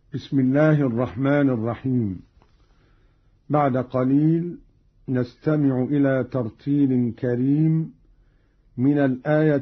بسم الله الرحمن الرحيم. بعد قليل نستمع إلى ترتيل كريم من الآية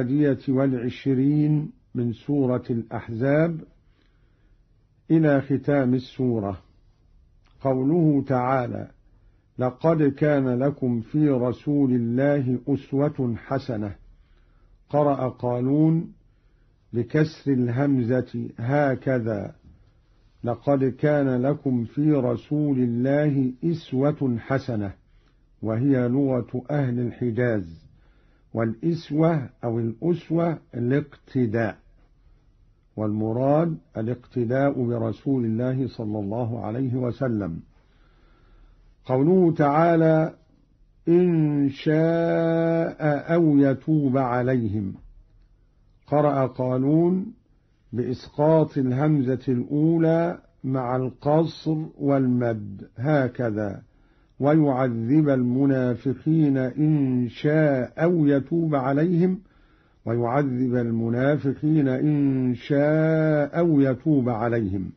21 من سورة الأحزاب إلى ختام السورة. قوله تعالى: لقد كان لكم في رسول الله أسوة حسنة. قرأ قالون بكسر الهمزة هكذا: لقد كان لكم في رسول الله أسوة حسنة، وهي لغة أهل الحجاز، والإسوة أو الأسوة الاقتداء، والمراد الاقتداء برسول الله صلى الله عليه وسلم. قوله تعالى: إن شاء أو يتوب عليهم. قرأ قالون بإسقاط الهمزة الأولى مع القصر والمد هكذا: ويعذب المنافقين إن شاء أو يتوب عليهم، ويعذب المنافقين إن شاء أو يتوب عليهم.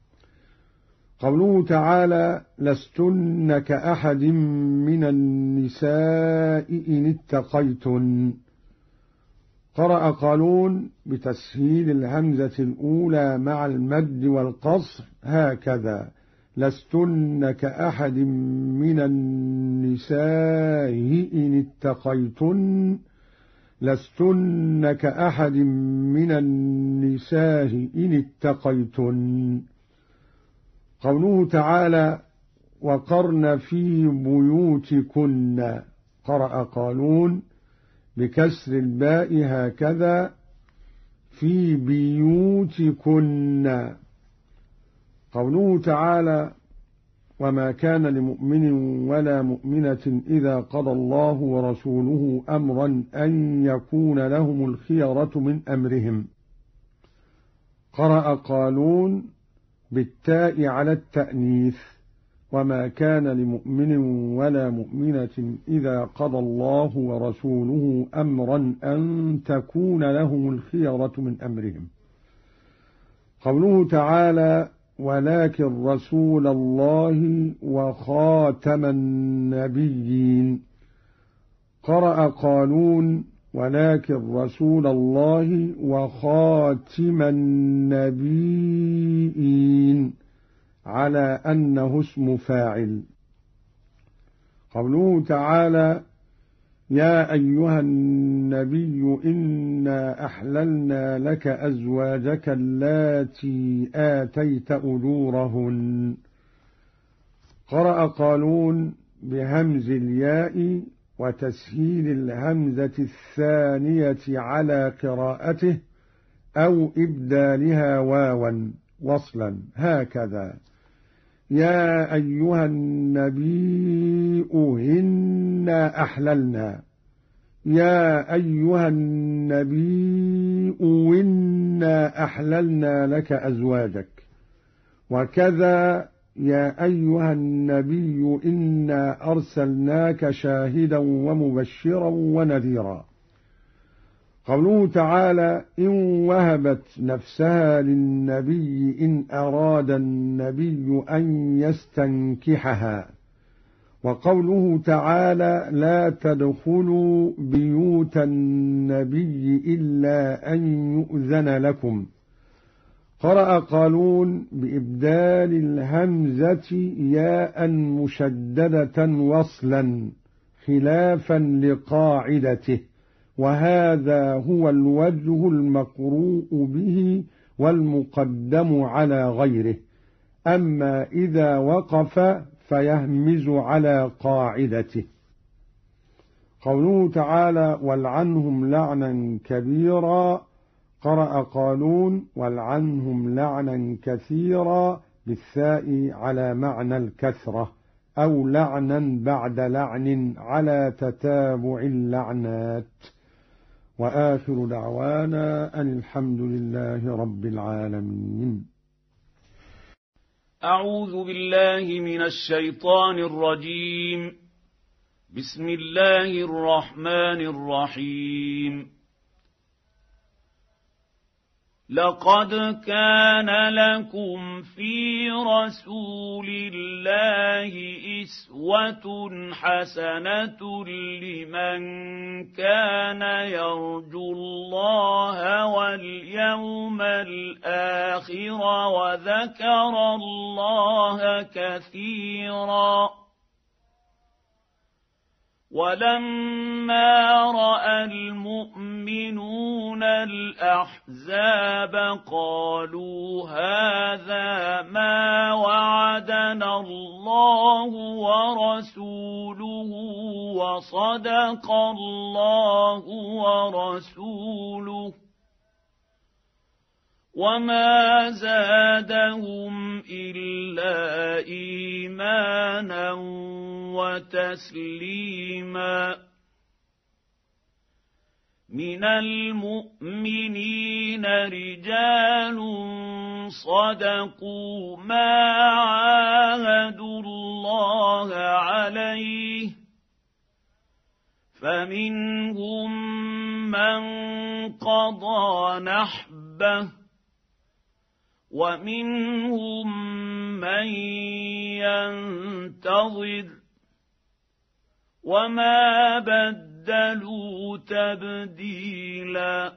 قوله تعالى: لستن كأحد من النساء إن اتقيتن. قرأ قالون بتسهيل الهمزة الأولى مع المد والقصر هكذا: لستن كأحد من النساء إن اتقيتن، لستن كأحد من النساء إن اتقيتن. قوله تعالى: وقرن في بيوتكن. قرأ قالون بكسر الباء هكذا: في بيوتكن. قوله تعالى: وما كان لمؤمن ولا مؤمنة إذا قضى الله ورسوله أمرا أن يكون لهم الخيرة من أمرهم. قرأ قالون بالتاء على التأنيث: وما كان لمؤمن ولا مؤمنة إذا قضى الله ورسوله أمرا أن تكون لهم الخيرة من أمرهم. قوله تعالى: ولكن رسول الله وخاتم النبيين. قرأ قالون ولكن رسول الله وخاتم النبيين على أنه اسم فاعل. قوله تعالى: يا أيها النبي إنا أحللنا لك أزواجك اللاتي آتيت أجورهن. قرأ قالون بهمز الياء وتسهيل الهمزة الثانية على قراءته أو إبدالها واوا وصلا هكذا: يا أيها النبي إنا أحللنا، يا أيها النبي إنا أحللنا لك أزواجك. وكذا يا أيها النبي إنا أرسلناك شاهدا ومبشرا ونذيرا. قوله تعالى: إن وهبت نفسها للنبي إن أراد النبي أن يستنكحها. وقوله تعالى: لا تدخلوا بيوت النبي إلا أن يؤذن لكم. قرأ قالون بإبدال الهمزة ياء مشددة وصلا خلافا لقاعدته، وهذا هو الوجه المقروء به والمقدم على غيره، أما إذا وقف فيهمز على قاعدته. قوله تعالى: والعنهم لعنا كبيرا. قرأ قالون والعنهم لعنا كثيرا بالثاء على معنى الكثرة، أو لعنا بعد لعن على تتابع اللعنات. وآخر دعوانا أن الحمد لله رب العالمين. أعوذ بالله من الشيطان الرجيم. بسم الله الرحمن الرحيم. لقد كان لكم في رسول الله أسوة حسنة لمن كان يرجو الله واليوم الآخر وذكر الله كثيرا. ولما رأى المؤمنون الأحزاب قالوا هذا ما وعدنا الله ورسوله وصدق الله ورسوله وما زادهم إلا إيمانا وتسليما. من المؤمنين رجال صدقوا ما عاهدوا الله عليه فمنهم من قضى نحبه ومنهم من ينتظر وما بدلوا تبديلا.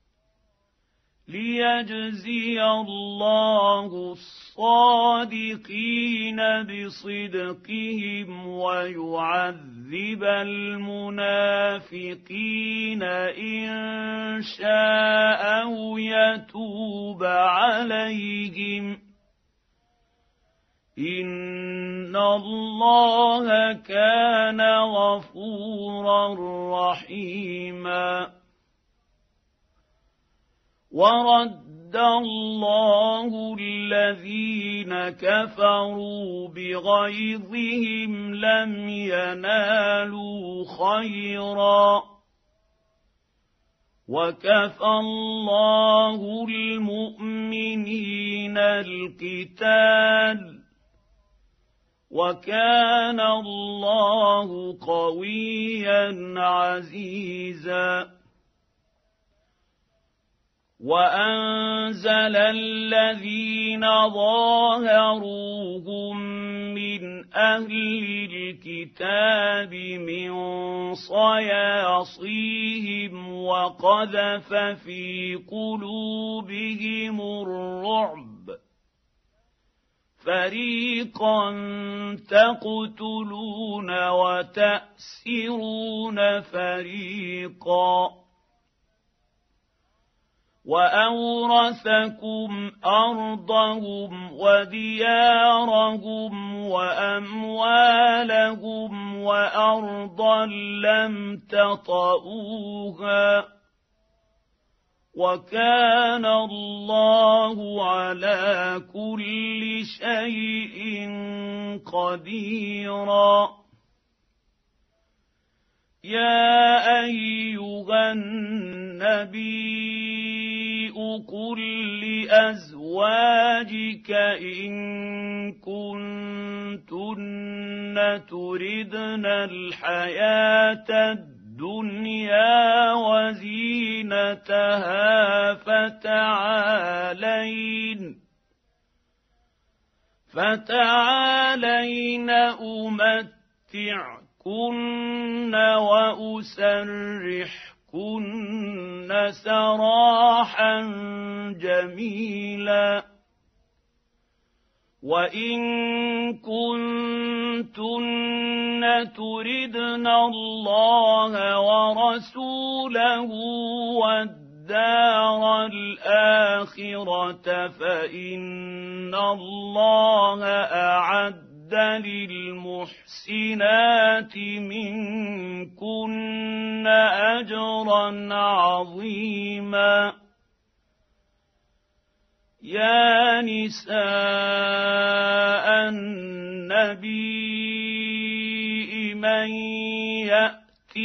ليجزي الله الصادقين بصدقهم ويعذب المنافقين إن شاء أو يتوب عليهم إن الله كان غفورا رحيما. ورد الله الذين كفروا بغيظهم لم ينالوا خيرا وكفى الله المؤمنين القتال وكان الله قويا عزيزا. وأنزل الذين ظاهروهم من أهل الكتاب من صياصيهم وقذف في قلوبهم الرعب فريقا تقتلون وتأسرون فريقا وأورثكم أرضهم وديارهم وأموالهم وأرضا لم تطئوها وكان الله على كل شيء قديرا. يا أيها النبي قل لأزواجك إن كنتن تردن الحياة الدنيا وزينتها فتعالين أمتعكن وأسرحكن سراحا جميلا. وإن كنتن تردن الله ورسوله والدار الآخرة فإن الله أعد للمحسنات منكن أجرا عظيما. يا نساء النبي من يأت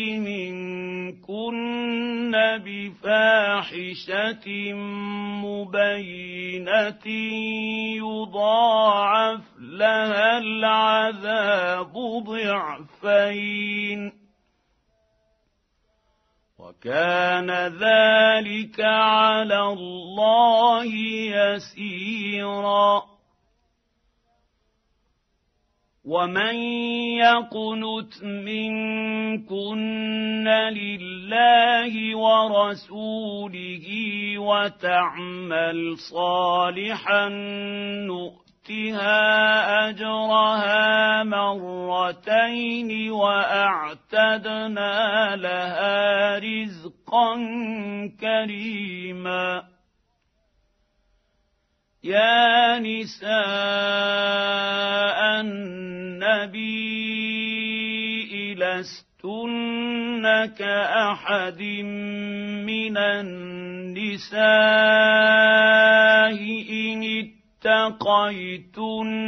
منكن بفاحشة مبينة يضاعف لها العذاب ضعفين وكان ذلك على الله يسيرا ومن يقنت منكن لله ورسوله وتعمل صالحا نؤتها أجرها مرتين وأعتدنا لها رزقا كريما يا نساء النبي لستن كأحد من النساء إن اتقيتن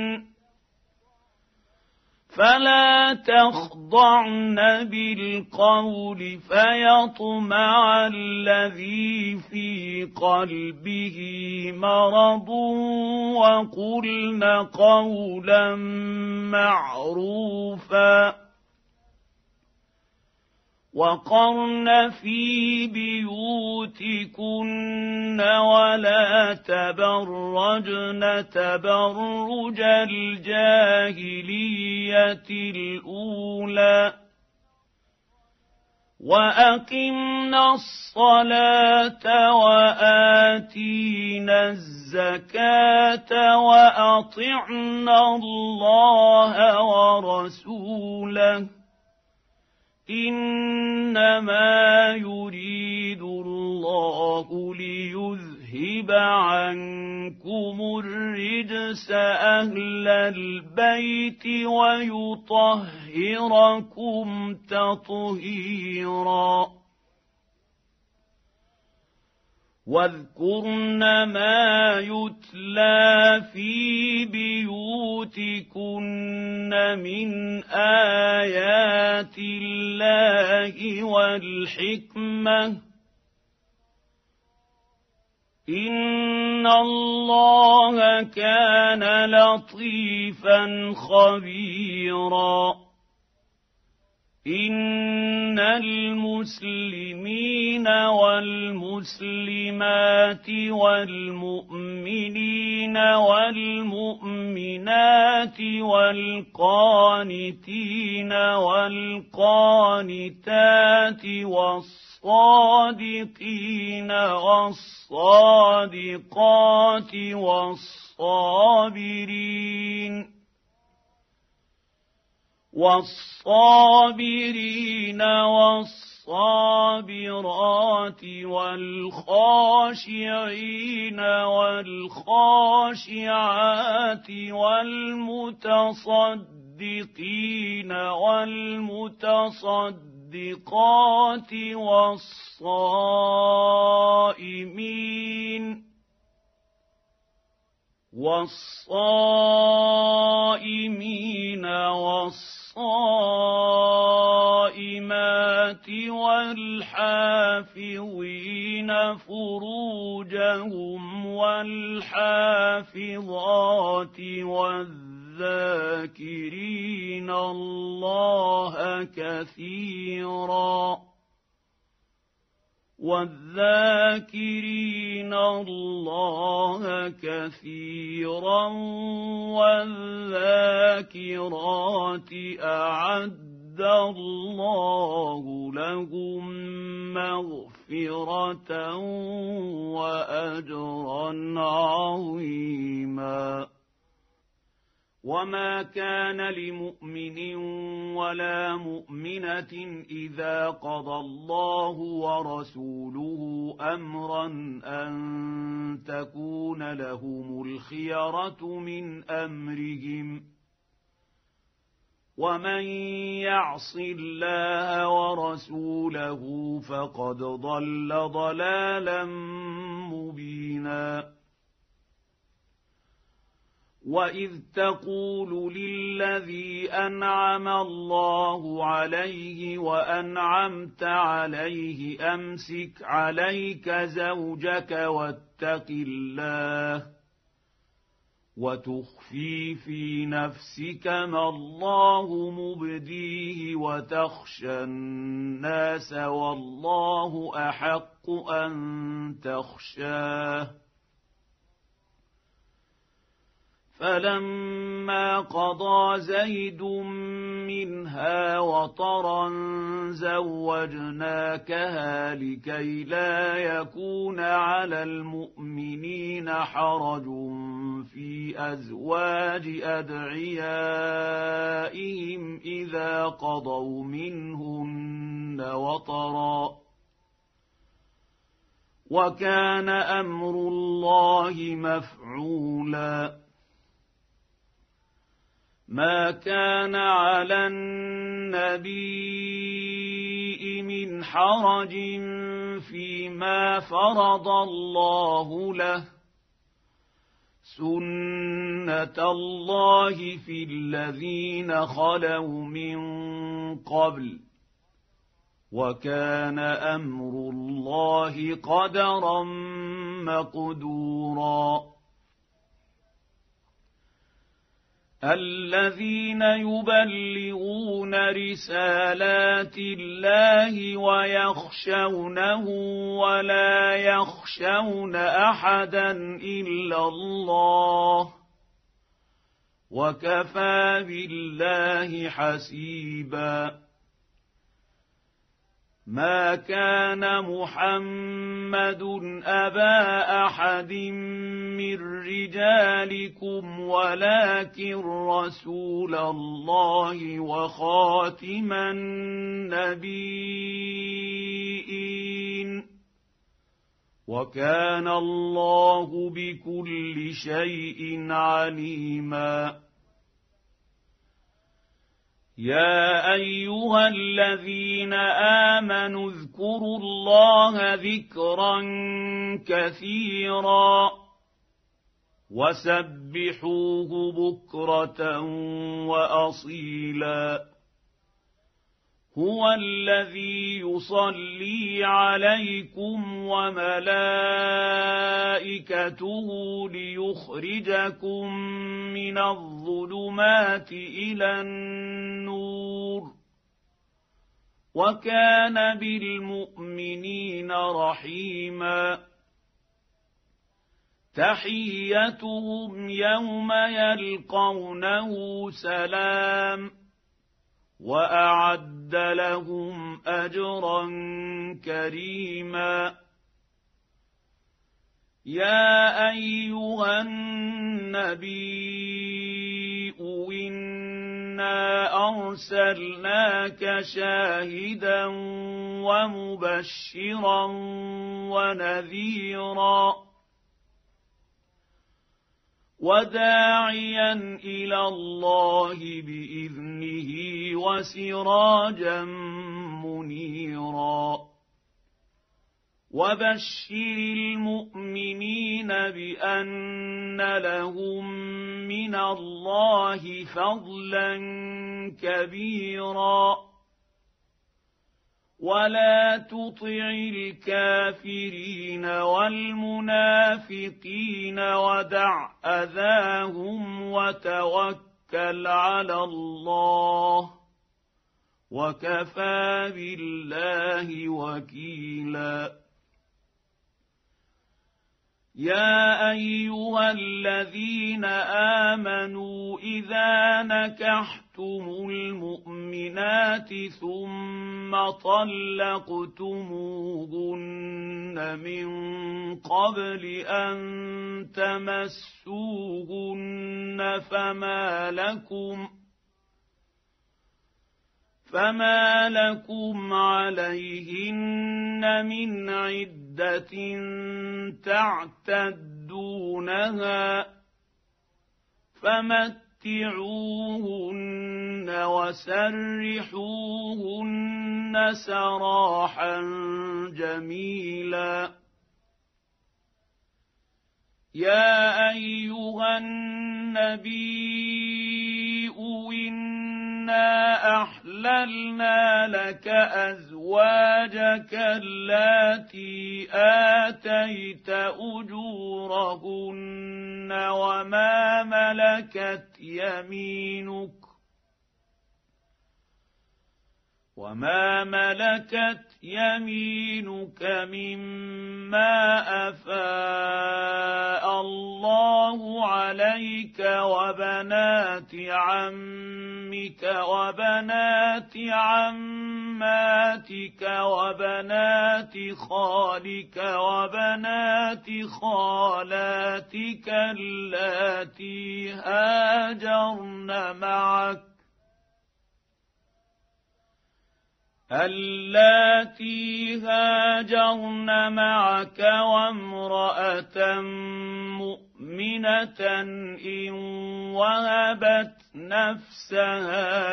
فلا تخضعن بالقول فيطمع الذي في قلبه مرض وقلن قولا معروفا وقرن في بيوتكن ولا تبرجن تبرج الجاهلية الأولى وأقمنا الصلاة وآتينا الزكاة وأطعنا الله ورسوله إنما يريد الله ليذهب عنكم الرجس أهل البيت ويطهركم تطهيرا واذكرن ما يتلى في بيوتكن من آيات الله والحكمة إن الله كان لطيفا خبيرا إن المسلمين والمسلمات والمؤمنين والمؤمنات والقانتين والقانتات والصادقين والصادقات والصابرين والصابرات والخاشعين والخاشعات والمتصدقين والمتصدقات والصائمين والصائمات والحافظين فروجهم والحافظات والذاكرين الله كثيرا والذاكرات أعد الله لهم مغفرة وأجرا عظيما وما كان لمؤمن ولا مؤمنة إذا قضى الله ورسوله أمرا أن تكون لهم الخيرة من أمرهم ومن يعص الله ورسوله فقد ضل ضلالا مبينا وإذ تقول للذي أنعم الله عليه وأنعمت عليه أمسك عليك زوجك واتق الله وتخفي في نفسك ما الله مبديه وتخشى الناس والله أحق أن تخشاه. فلما قضى زيد منها وطرا زوجناكها لكي لا يكون على المؤمنين حرج في أزواج أدعيائهم إذا قضوا منهن وطرا وكان أمر الله مفعولا. ما كان على النبي من حرج فيما فرض الله له سنة الله في الذين خلوا من قبل وكان أمر الله قدرا مقدورا. الذين يبلغون رسالات الله ويخشونه ولا يخشون أحدا إلا الله وكفى بالله حسيبا. ما كان محمد أبا أحد من رجالكم ولكن رسول الله وخاتم النبيين وكان الله بكل شيء عليما. يا أيها الذين آمنوا اذكروا الله ذكرا كثيرا وسبحوه بكرة وأصيلا. هو الذي يصلي عليكم وملائكته ليخرجكم من الظلمات إلى النور وكان بالمؤمنين رحيما. تحيتهم يوم يلقونه سلام وأعد لهم أجرا كريما. يا أيها النبي إنا أرسلناك شاهدا ومبشرا ونذيرا وداعيا إلى الله بإذنه وسراجا منيرا. وبشر المؤمنين بأن لهم من الله فضلا كبيرا ولا تطع الكافرين والمنافقين ودع أذاهم وتوكل على الله وكفى بالله وكيلا. يا أيها الذين آمنوا إذا نكحتم المؤمنات ثم طلقتموهن من قبل أن تمسوهن فما لكم عليهن من عدة تعتدونها فمتعوهن وسرحوهن سراحا جميلا. يا أيها النبي إنا أحللنا لك أزواجك اللاتي آتيت أجورهن وما ملكت يمينك وما ملكت يمينك مما أفاء الله عليك وبنات عمك وبنات عماتك وبنات خالك وبنات خالاتك اللاتي هاجرن معك وامرأة مؤمنة إن وهبت نفسها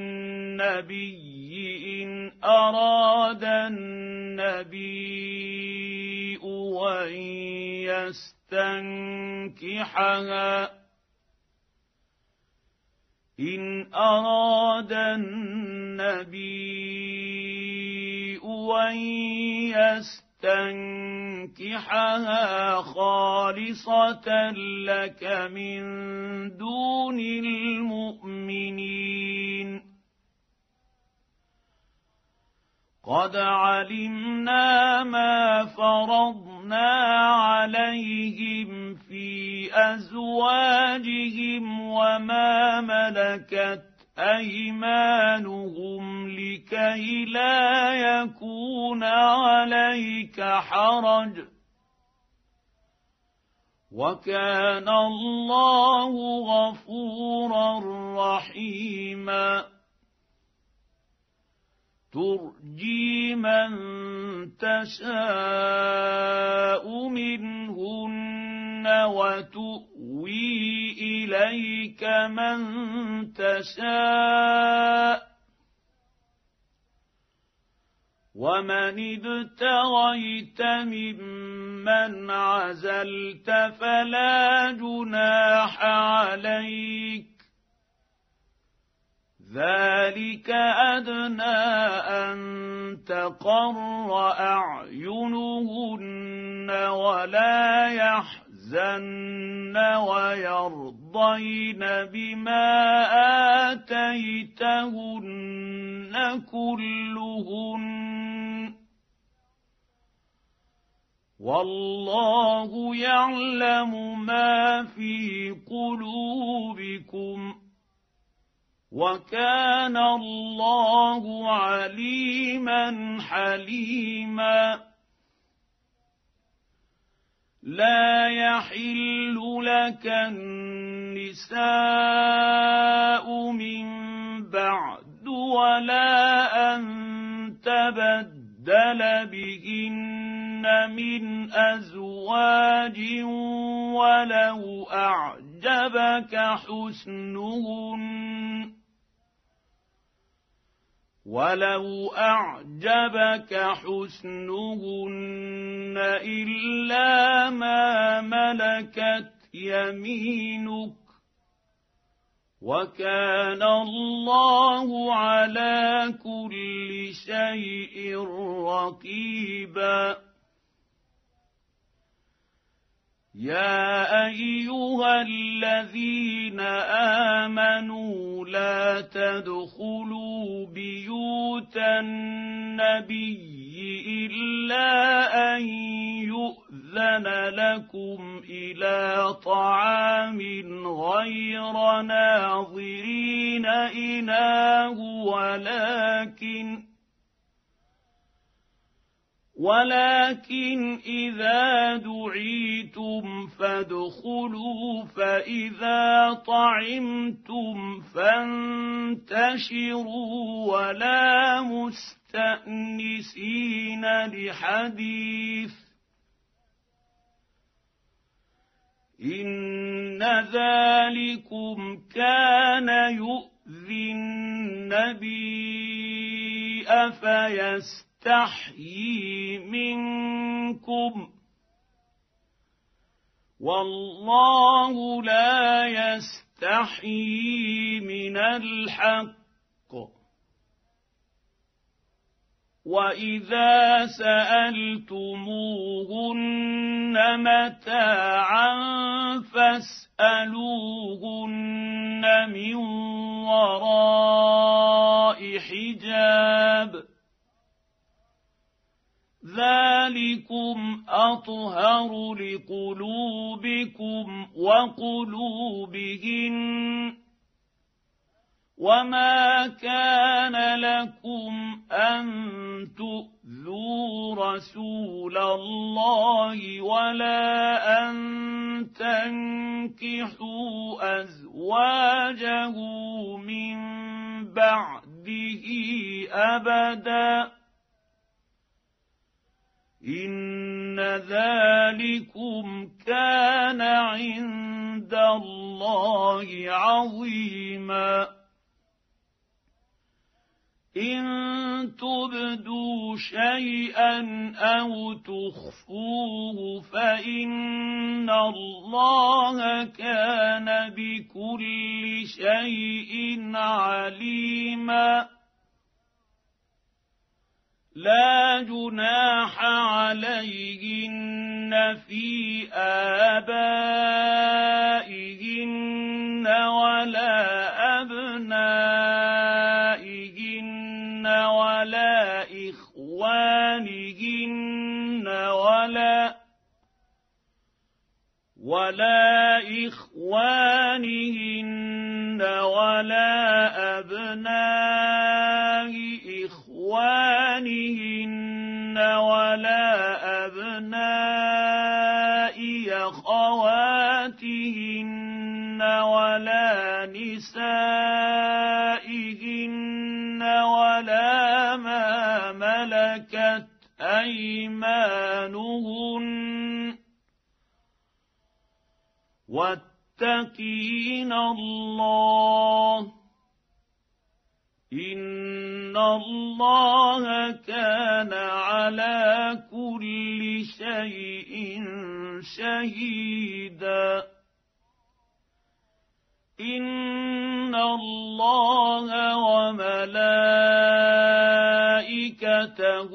للنبي إن أراد النبي أن يستنكحها إن أراد النبي أن يستنكحها خالصة لك من دون المؤمنين قد علمنا ما فرضنا عليهم في أزواجهم وما ملكت أيمانهم لكي لا يكون عليك حرج وكان الله غفورا رحيما ترجي من تشاء منهن وتؤوي إليك من تشاء ومن ابتغيت ممن عزلت فلا جناح عليك ذلك أدنى أن تقر أعينهن ولا يحزن ويرضين بما آتيتهن كلهن والله يعلم ما في قلوبكم وكان الله عليما حليما لا يحل لك النساء من بعد ولا أن تبدل بهن من أزواج ولو أعجبك حسنهن إلا ما ملكت يمينك وكان الله على كل شيء رقيبا يا أيها الذين آمنوا لا تدخلوا بيوت النبي إلا أن يؤذن لكم إلى طعام غير ناظرين إناه ولكن إذا دعيتم فادخلوا فإذا طعمتم فانتشروا ولا مستأنسين لحديث إن ذلكم كان يؤذي النبي أفيستحيي منكم والله لا يستحيي من الحق وإذا سألتموهن متاعا فاسألوهن من وراء حجاب ذلكم أطهر لقلوبكم وقلوبهن وما كان لكم أن تؤذوا رسول الله ولا أن تنكحوا أزواجه من بعده أبدا إن ذلكم كان عند الله عظيما إن تبدوا شيئا أو تخفوه فإن الله كان بكل شيء عليما لا جناح عليهن في آبائهن ولا أبنائهن ولا إخوانهن ولا أبناء إخوانهن ولا أبناء أخواتهن ولا نسائهن ولا ما ملكت أيمانهن واتقين الله إن الله كان على كل شيء شهيدا إن الله وملائكته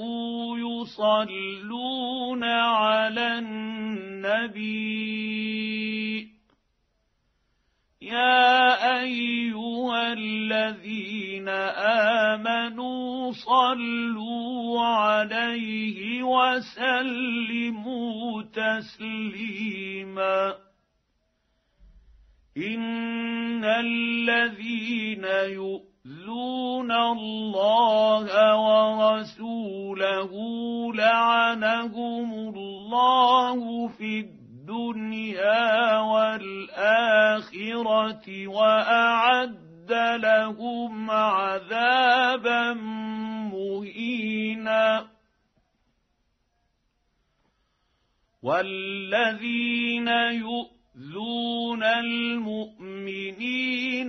يصلون على النبي يا أيها الذين آمنوا صلوا عليه وسلموا تسليما إن الذين يؤذون الله ورسوله لعنهم الله في الدنيا والآخرة وأعد لهم عذابا مهينا والذين يؤذون المؤمنين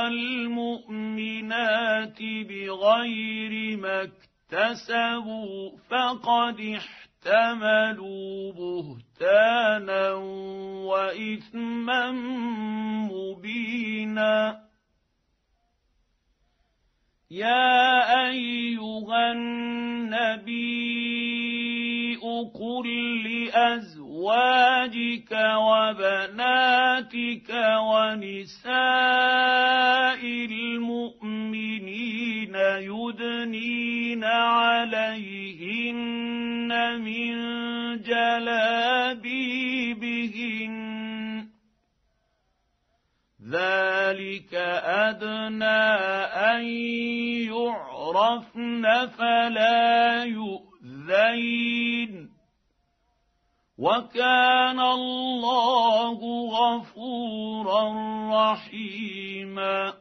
والمؤمنات بغير ما اكتسبوا فقد احتملوا بهتانا وإثما مبينا يا أيها النبي قل لأزواجك وبناتك ونساء المؤمنين يدنين عليهن من جلابيبهن ذلك أدنى أن يعرفن فلا يؤذين وكان الله غفورا رحيما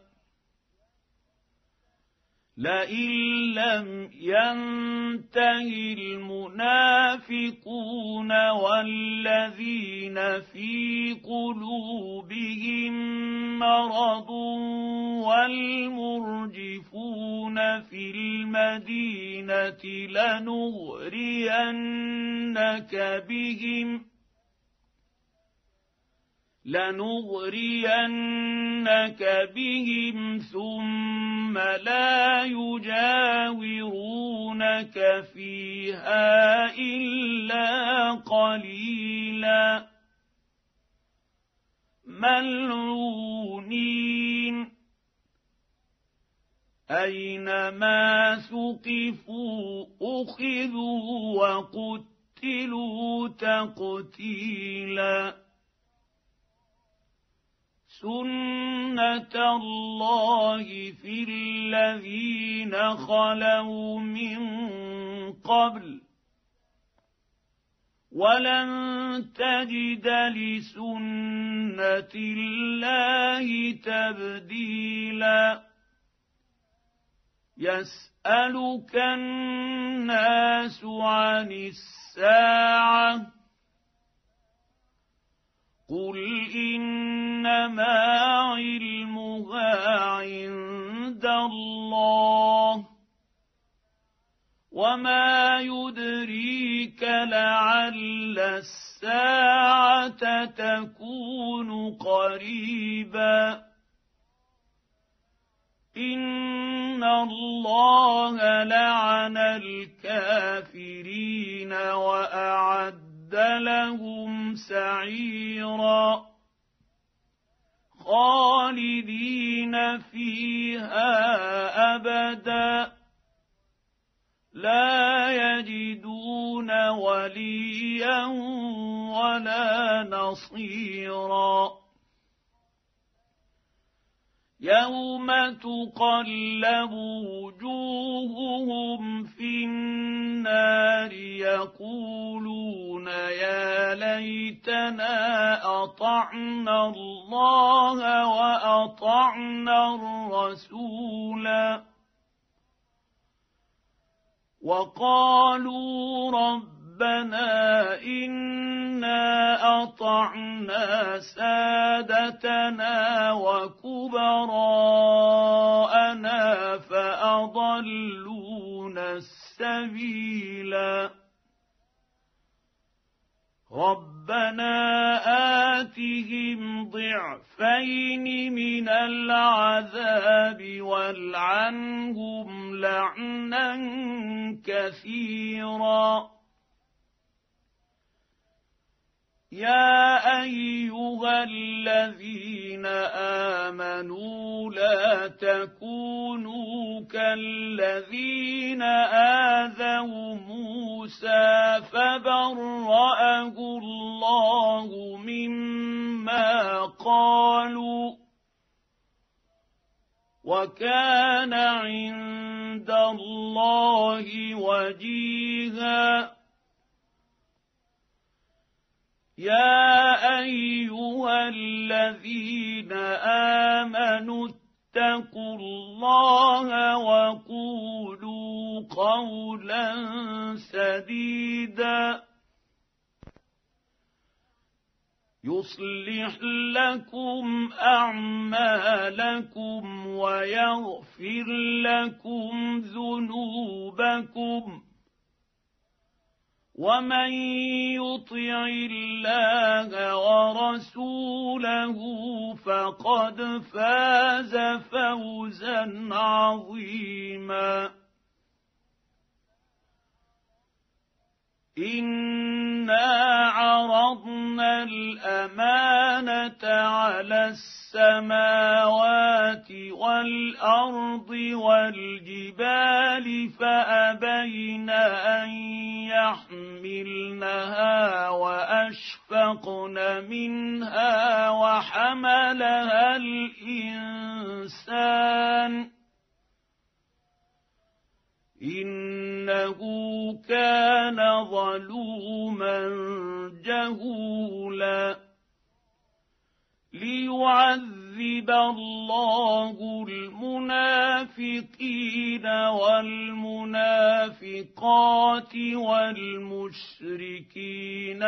لئن لم ينته المنافقون والذين في قلوبهم مرض والمرجفون في المدينة لنغرينك بهم ثم لا يجاورونك فيها إلا قليلا ملعونين أينما ثقفوا أخذوا وقتلوا تقتيلا سنة الله في الذين خلوا من قبل ولن تجد لسنة الله تبديلا يسألك الناس عن الساعة قل إنما علمها عند الله وما يدريك لعل الساعة تكون قريبا إن الله لعن الكافرين وأعد لهم سعيرا خالدين فيها أبدا لا يجدون وليا ولا نصيرا يوم تقلب وجوههم في النار يقولون يا ليتنا أطعنا الله وأطعنا الرسولا وقالوا ربنا إنا أطعنا سادتنا وكبراءنا فأضلونا السبيلا ربنا آتهم ضعفين من العذاب والعنهم لعنا كثيرا يا أيها الذين آمنوا لا تكونوا كالذين آذوا موسى فبرأه الله مما قالوا وكان عند الله وجيها يا أيها الذين آمنوا اتقوا الله وقولوا قولا سديدا يصلح لكم أعمالكم ويغفر لكم ذنوبكم ومن يطع الله ورسوله فقد فاز فوزا عظيما إنا عرضنا الأمانة على السماوات والأرض والجبال فأبين أن يحملنها وأشفقن منها وحملها الإنسان إنه كان ظلوما جهولا ليعذب الله المنافقين والمنافقات والمشركين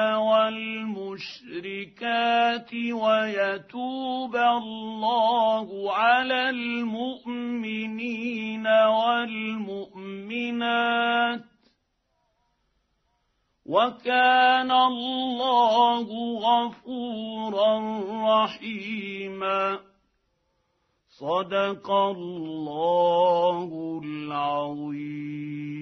والمشركات ويتوب الله على المؤمنين والمؤمنات وكان الله غفورا رحيما. صدق الله العظيم.